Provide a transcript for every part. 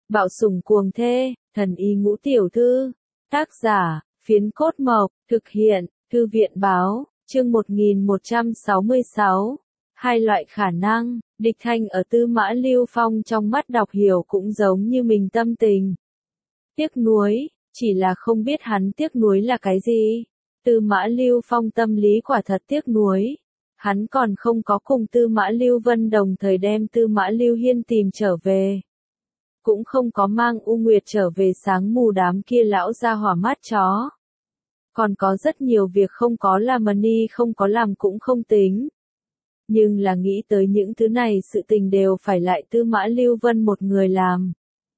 Bạo sủng cuồng thê, thần y ngũ tiểu thư. Tác giả, Phiến Cốt Mộc, thực hiện, Thư viện báo, chương 1166. Hai loại khả năng, Địch Thanh ở Tư Mã Lưu Phong trong mắt đọc hiểu cũng giống như mình tâm tình. Tiếc nuối, chỉ là không biết hắn tiếc nuối là cái gì. Tư Mã Lưu Phong tâm lý quả thật tiếc nuối. Hắn còn không có cùng Tư Mã Lưu Vân đồng thời đem Tư Mã Lưu Hiên tìm trở về. Cũng không có mang U Nguyệt trở về sáng mù đám kia lão ra hỏa mắt chó. Còn có rất nhiều việc không có làm mà ni không có làm cũng không tính. Nhưng là nghĩ tới những thứ này sự tình đều phải lại Tư Mã Lưu Vân một người làm.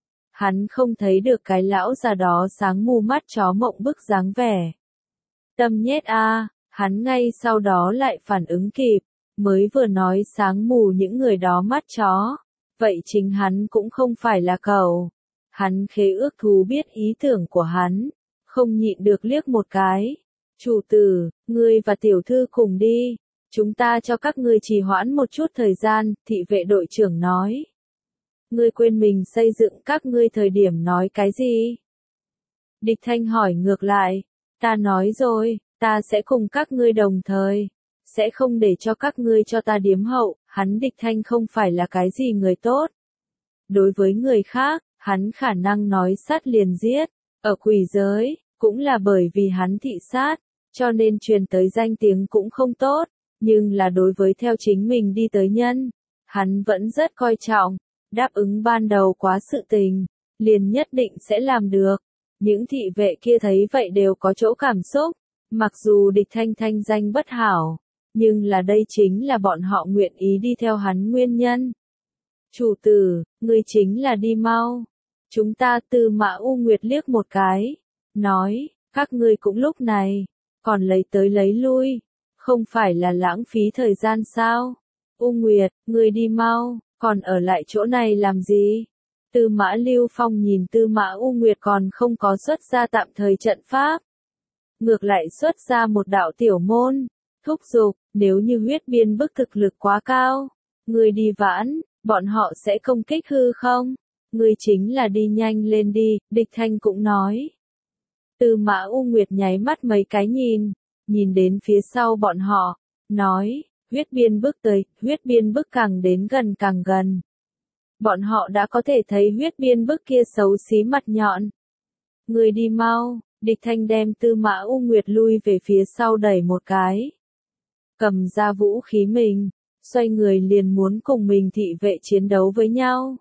Hắn không thấy được cái lão già đó sáng mù mắt chó mộng bức dáng vẻ. Tâm nhét a, hắn ngay sau đó lại phản ứng kịp, mới vừa nói sáng mù những người đó mắt chó. Vậy chính hắn cũng không phải là cẩu. Hắn khế ước thú biết ý tưởng của hắn, không nhịn được liếc một cái. Chủ tử, ngươi và tiểu thư cùng đi. Chúng ta cho các ngươi trì hoãn một chút thời gian, thị vệ đội trưởng nói. Ngươi quên mình xây dựng các ngươi thời điểm nói cái gì? Địch Thanh hỏi ngược lại. Ta nói rồi, ta sẽ cùng các ngươi đồng thời. Sẽ không để cho các ngươi cho ta điếm hậu, hắn Địch Thanh không phải là cái gì người tốt. Đối với người khác, hắn khả năng nói sát liền giết. Ở quỷ giới, cũng là bởi vì hắn thị sát, cho nên truyền tới danh tiếng cũng không tốt. Nhưng là đối với theo chính mình đi tới nhân, hắn vẫn rất coi trọng, đáp ứng ban đầu quá sự tình, liền nhất định sẽ làm được. Những thị vệ kia thấy vậy đều có chỗ cảm xúc, mặc dù Địch Thanh thanh danh bất hảo, nhưng là đây chính là bọn họ nguyện ý đi theo hắn nguyên nhân. Chủ tử, ngươi chính là đi mau. Chúng ta Tư Mã U Nguyệt liếc một cái, nói, các ngươi cũng lúc này, còn lấy tới lấy lui. Không phải là lãng phí thời gian sao? U Nguyệt, ngươi đi mau, còn ở lại chỗ này làm gì? Tư Mã Lưu Phong nhìn Tư Mã U Nguyệt còn không có xuất ra tạm thời trận pháp. Ngược lại xuất ra một đạo tiểu môn, thúc giục, nếu như huyết biên bức thực lực quá cao, ngươi đi vãn, bọn họ sẽ công kích hư không? Ngươi chính là đi nhanh lên đi, Địch Thanh cũng nói. Tư Mã U Nguyệt nháy mắt mấy cái nhìn đến phía sau bọn họ, nói, huyết biên bức tới, huyết biên bức càng đến gần càng gần. Bọn họ đã có thể thấy huyết biên bức kia xấu xí mặt nhọn. Người đi mau, Địch Thanh đem Tư Mã U Nguyệt lui về phía sau đẩy một cái. Cầm ra vũ khí mình, xoay người liền muốn cùng mình thị vệ chiến đấu với nhau.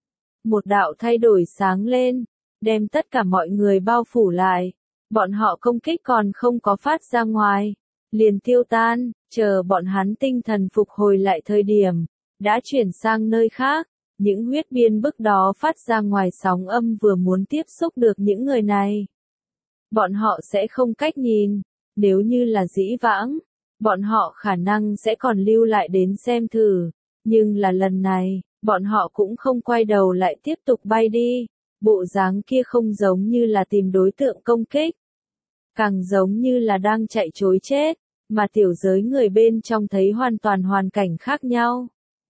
Một đạo thay đổi sáng lên, đem tất cả mọi người bao phủ lại. Bọn họ công kích còn không có phát ra ngoài, liền tiêu tan, chờ bọn hắn tinh thần phục hồi lại thời điểm, đã chuyển sang nơi khác. Những huyết biên bức đó phát ra ngoài sóng âm vừa muốn tiếp xúc được những người này. Bọn họ sẽ không cách nhìn, nếu như là dĩ vãng, bọn họ khả năng sẽ còn lưu lại đến xem thử, nhưng là lần này, bọn họ cũng không quay đầu lại tiếp tục bay đi, bộ dáng kia không giống như là tìm đối tượng công kích, càng giống như là đang chạy trối chết, mà tiểu giới người bên trong thấy hoàn toàn hoàn cảnh khác nhau.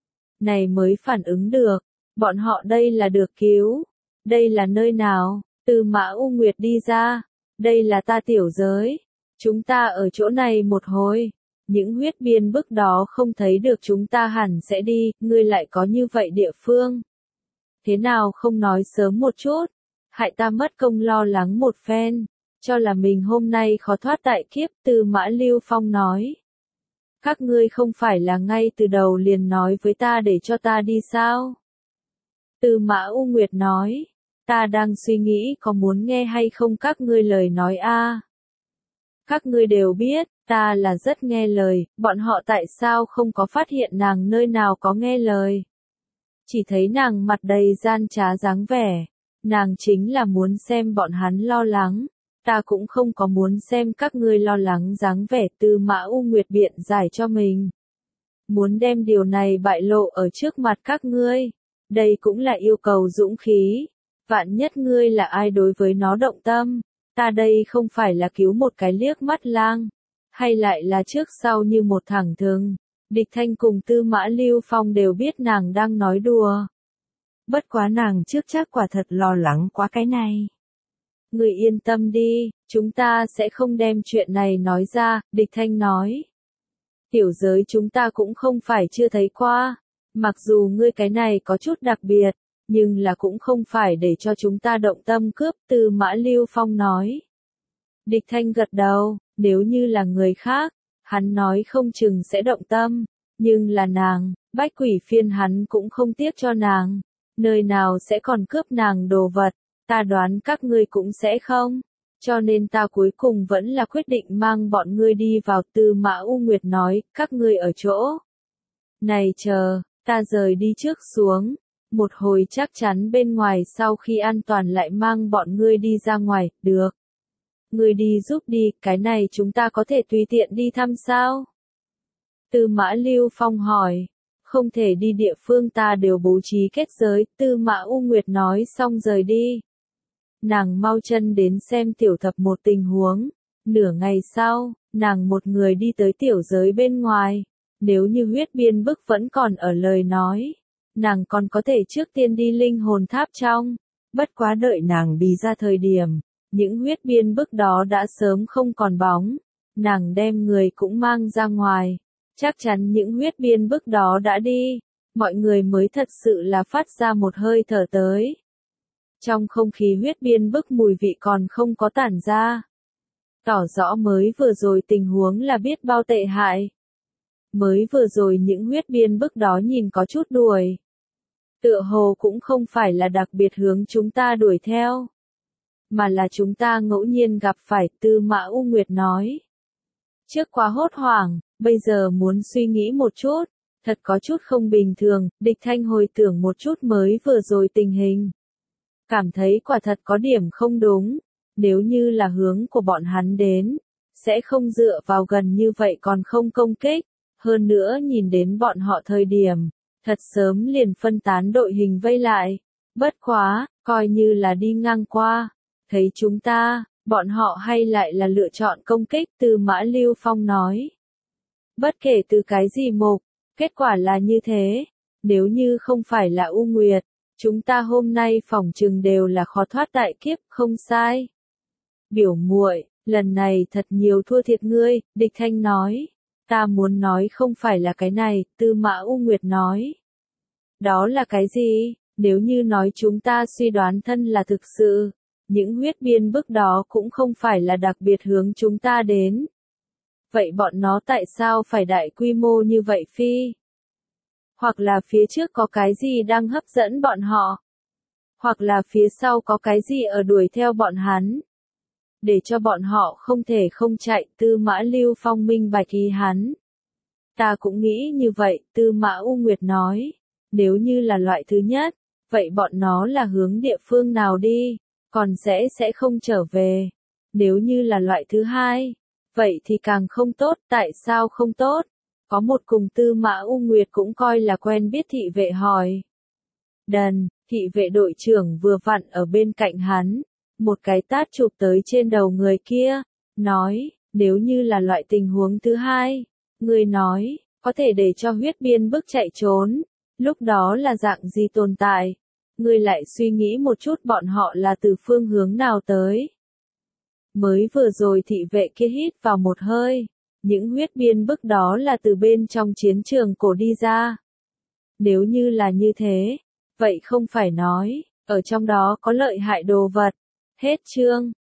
Này mới phản ứng được, bọn họ đây là được cứu, đây là nơi nào? Tư Mã U Nguyệt đi ra, đây là ta tiểu giới, chúng ta ở chỗ này một hồi, những huyết biên bức đó không thấy được chúng ta hẳn sẽ đi, ngươi lại có như vậy địa phương. Thế nào không nói sớm một chút, hại ta mất công lo lắng một phen, cho là mình hôm nay khó thoát đại kiếp. Tư Mã Lưu Phong nói. Các ngươi không phải là ngay từ đầu liền nói với ta để cho ta đi sao? Tư Mã U Nguyệt nói, ta đang suy nghĩ có muốn nghe hay không các ngươi lời nói a. Các ngươi đều biết, ta là rất nghe lời, bọn họ tại sao không có phát hiện nàng nơi nào có nghe lời? Chỉ thấy nàng mặt đầy gian trá dáng vẻ, nàng chính là muốn xem bọn hắn lo lắng. Ta cũng không có muốn xem các ngươi lo lắng dáng vẻ. Tư Mã U Nguyệt biện giải cho mình. Muốn đem điều này bại lộ ở trước mặt các ngươi. Đây cũng là yêu cầu dũng khí. Vạn nhất ngươi là ai đối với nó động tâm. Ta đây không phải là cứu một cái liếc mắt lang. Hay lại là trước sau như một thẳng thừng. Địch Thanh cùng Tư Mã Lưu Phong đều biết nàng đang nói đùa. Bất quá nàng trước chắc quả thật lo lắng quá cái này. Người yên tâm đi, chúng ta sẽ không đem chuyện này nói ra, Địch Thanh nói. Tiểu giới chúng ta cũng không phải chưa thấy qua, mặc dù ngươi cái này có chút đặc biệt, nhưng là cũng không phải để cho chúng ta động tâm cướp, Tư Mã Lưu Phong nói. Địch Thanh gật đầu, nếu như là người khác, hắn nói không chừng sẽ động tâm, nhưng là nàng, Bách Quỷ Phiên hắn cũng không tiếc cho nàng, nơi nào sẽ còn cướp nàng đồ vật, ta đoán các ngươi cũng sẽ không, cho nên ta cuối cùng vẫn là quyết định mang bọn ngươi đi vào. Tư Mã U Nguyệt nói, các ngươi ở chỗ này chờ, ta rời đi trước xuống, một hồi chắc chắn bên ngoài sau khi an toàn lại mang bọn ngươi đi ra ngoài, được. Ngươi đi giúp đi, cái này chúng ta có thể tùy tiện đi thăm sao? Tư Mã Lưu Phong hỏi, không thể đi địa phương ta đều bố trí kết giới, Tư Mã U Nguyệt nói xong rời đi. Nàng mau chân đến xem tiểu thập một tình huống, nửa ngày sau, nàng một người đi tới tiểu giới bên ngoài, nếu như huyết biên bức vẫn còn ở lời nói, nàng còn có thể trước tiên đi linh hồn tháp trong, bất quá đợi nàng đi ra thời điểm, những huyết biên bức đó đã sớm không còn bóng, nàng đem người cũng mang ra ngoài, chắc chắn những huyết biên bức đó đã đi, mọi người mới thật sự là phát ra một hơi thở tới. Trong không khí huyết biên bức mùi vị còn không có tản ra. Tỏ rõ mới vừa rồi tình huống là biết bao tệ hại. Mới vừa rồi những huyết biên bức đó nhìn có chút đuổi. Tựa hồ cũng không phải là đặc biệt hướng chúng ta đuổi theo. Mà là chúng ta ngẫu nhiên gặp phải, Tư Mã U Nguyệt nói. Trước quá hốt hoảng, bây giờ muốn suy nghĩ một chút, thật có chút không bình thường, Địch Thanh hồi tưởng một chút mới vừa rồi tình hình. Cảm thấy quả thật có điểm không đúng, nếu như là hướng của bọn hắn đến, sẽ không dựa vào gần như vậy còn không công kích, hơn nữa nhìn đến bọn họ thời điểm, thật sớm liền phân tán đội hình vây lại, bất quá, coi như là đi ngang qua, thấy chúng ta, bọn họ hay lại là lựa chọn công kích, Tư Mã Lưu Phong nói. Bất kể từ cái gì mục, kết quả là như thế, nếu như không phải là U Nguyệt, chúng ta hôm nay phỏng chừng đều là khó thoát đại kiếp, không sai. Biểu muội, lần này thật nhiều thua thiệt ngươi, Địch Thanh nói. Ta muốn nói không phải là cái này, Tư Mã U Nguyệt nói. Đó là cái gì? Nếu như nói chúng ta suy đoán thân là thực sự, những huyết biên bức đó cũng không phải là đặc biệt hướng chúng ta đến. Vậy bọn nó tại sao phải đại quy mô như vậy phi? Hoặc là phía trước có cái gì đang hấp dẫn bọn họ? Hoặc là phía sau có cái gì ở đuổi theo bọn hắn? Để cho bọn họ không thể không chạy, Tư Mã Lưu Phong minh bạch ý hắn. Ta cũng nghĩ như vậy, Tư Mã U Nguyệt nói. Nếu như là loại thứ nhất, vậy bọn nó là hướng địa phương nào đi, còn sẽ không trở về. Nếu như là loại thứ hai, vậy thì càng không tốt, tại sao không tốt? Có một cùng Tư Mã U Nguyệt cũng coi là quen biết thị vệ hỏi. Đần, thị vệ đội trưởng vừa vặn ở bên cạnh hắn, một cái tát chụp tới trên đầu người kia, nói, nếu như là loại tình huống thứ hai, người nói, có thể để cho huyết biên bức chạy trốn, lúc đó là dạng gì tồn tại, người lại suy nghĩ một chút bọn họ là từ phương hướng nào tới. Mới vừa rồi thị vệ kia hít vào một hơi, những huyết biên bức đó là từ bên trong chiến trường cổ đi ra. Nếu như là như thế, vậy không phải nói, ở trong đó có lợi hại đồ vật. Hết chương.